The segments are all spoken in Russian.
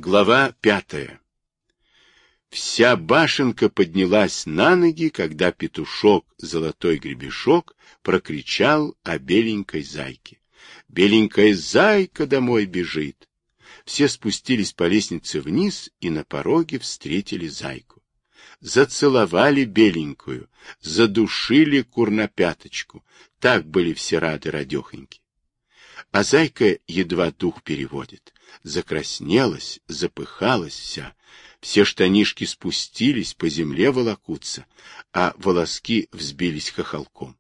Глава 5. Вся башенка поднялась на ноги, когда петушок Золотой Гребешок прокричал о беленькой зайке. «Беленькая зайка домой бежит!» Все спустились по лестнице вниз и на пороге встретили зайку. Зацеловали беленькую, задушили курнопяточку. Так были все рады радехоньки. А зайка едва дух переводит. Закраснелась, запыхалась вся. Все штанишки спустились, по земле волокутся, а волоски взбились хохолком.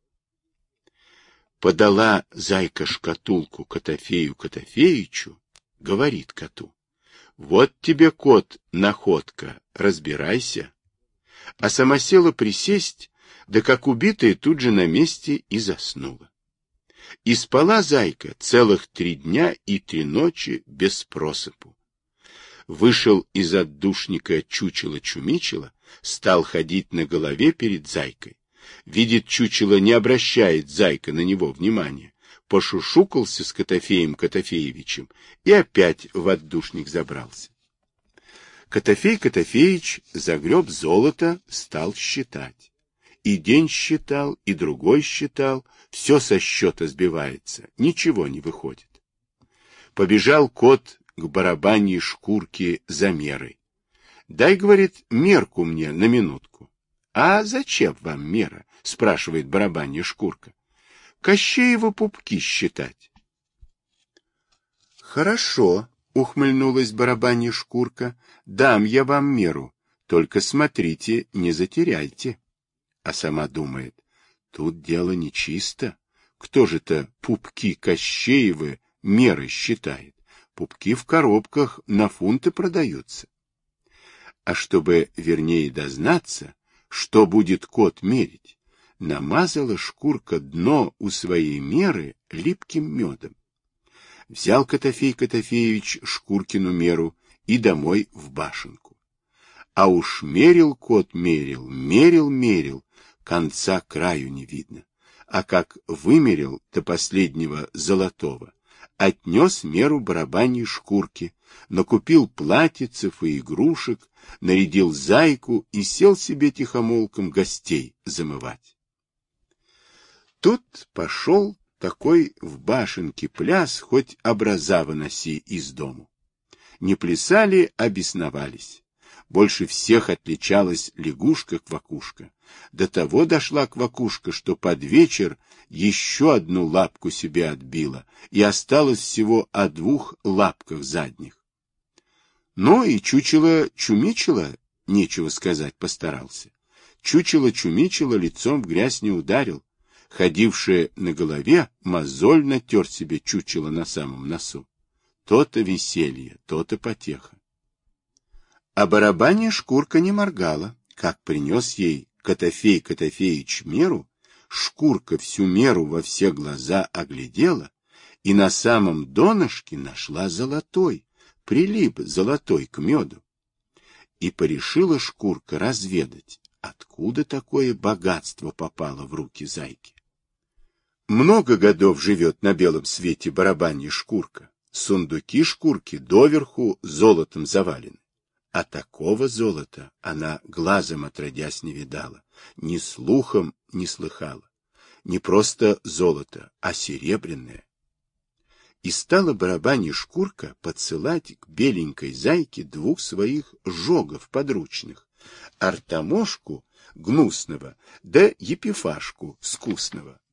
Подала зайка шкатулку Котофею Котофеичу, говорит коту: «Вот тебе, кот, находка, разбирайся». А сама села присесть, да как убитая тут же на месте и заснула. И спала зайка целых 3 дня и 3 ночи без просыпу. Вышел из отдушника чучело-чумичело, стал ходить на голове перед зайкой. Видит, чучело не обращает зайка на него внимания. Пошушукался с Котофеем Котофеевичем и опять в отдушник забрался. Котофей Котофеич загреб золото, стал считать. И день считал, и другой считал, все со счета сбивается, ничего не выходит. Побежал кот к барабаньей шкурке за мерой. «Дай, — говорит, — мерку мне на минутку». «А зачем вам мера?» — спрашивает барабанья шкурка. «Кощеева пупки считать». «Хорошо», — ухмыльнулась барабанья шкурка, — «дам я вам меру, только смотрите, не затеряйте». А сама думает: тут дело нечисто. Кто же-то пупки Кощеевы меры считает? Пупки в коробках на фунты продаются. А чтобы вернее дознаться, что будет кот мерить, намазала шкурка дно у своей меры липким медом. Взял Котофей Котофеевич шкуркину меру и домой в башенку. А уж мерил кот, мерил, конца краю не видно. А как вымерил до последнего золотого, отнес меру барабаньей шкурки, накупил платьицев и игрушек, нарядил зайку и сел себе тихомолком гостей замывать. Тут пошел такой в башенке пляс, хоть образа выноси из дому. Не плясали, а бесновались. Больше всех отличалась лягушка-квакушка. До того дошла квакушка, что под вечер еще одну лапку себе отбила, и осталось всего о 2 лапках задних. Ну и чучело-чумичело, нечего сказать, постарался. Чучело-чумичело лицом в грязь не ударил. Ходившее на голове мозоль натер себе чучело на самом носу. То-то веселье, то-то потеха. А барабанья шкурка не моргала. Как принес ей Котофей Котофеич меру, шкурка всю меру во все глаза оглядела и на самом донышке нашла золотой, прилип золотой к меду. И порешила шкурка разведать, откуда такое богатство попало в руки зайки. Много годов живет на белом свете барабанья шкурка. Сундуки шкурки доверху золотом завалены. А такого золота она глазом отродясь не видала, ни слухом не слыхала. Не просто золото, а серебряное. И стала барабанья шкурка подсылать к беленькой зайке 2 своих жогов подручных, Артамошку гнусного да Епифашку скусного.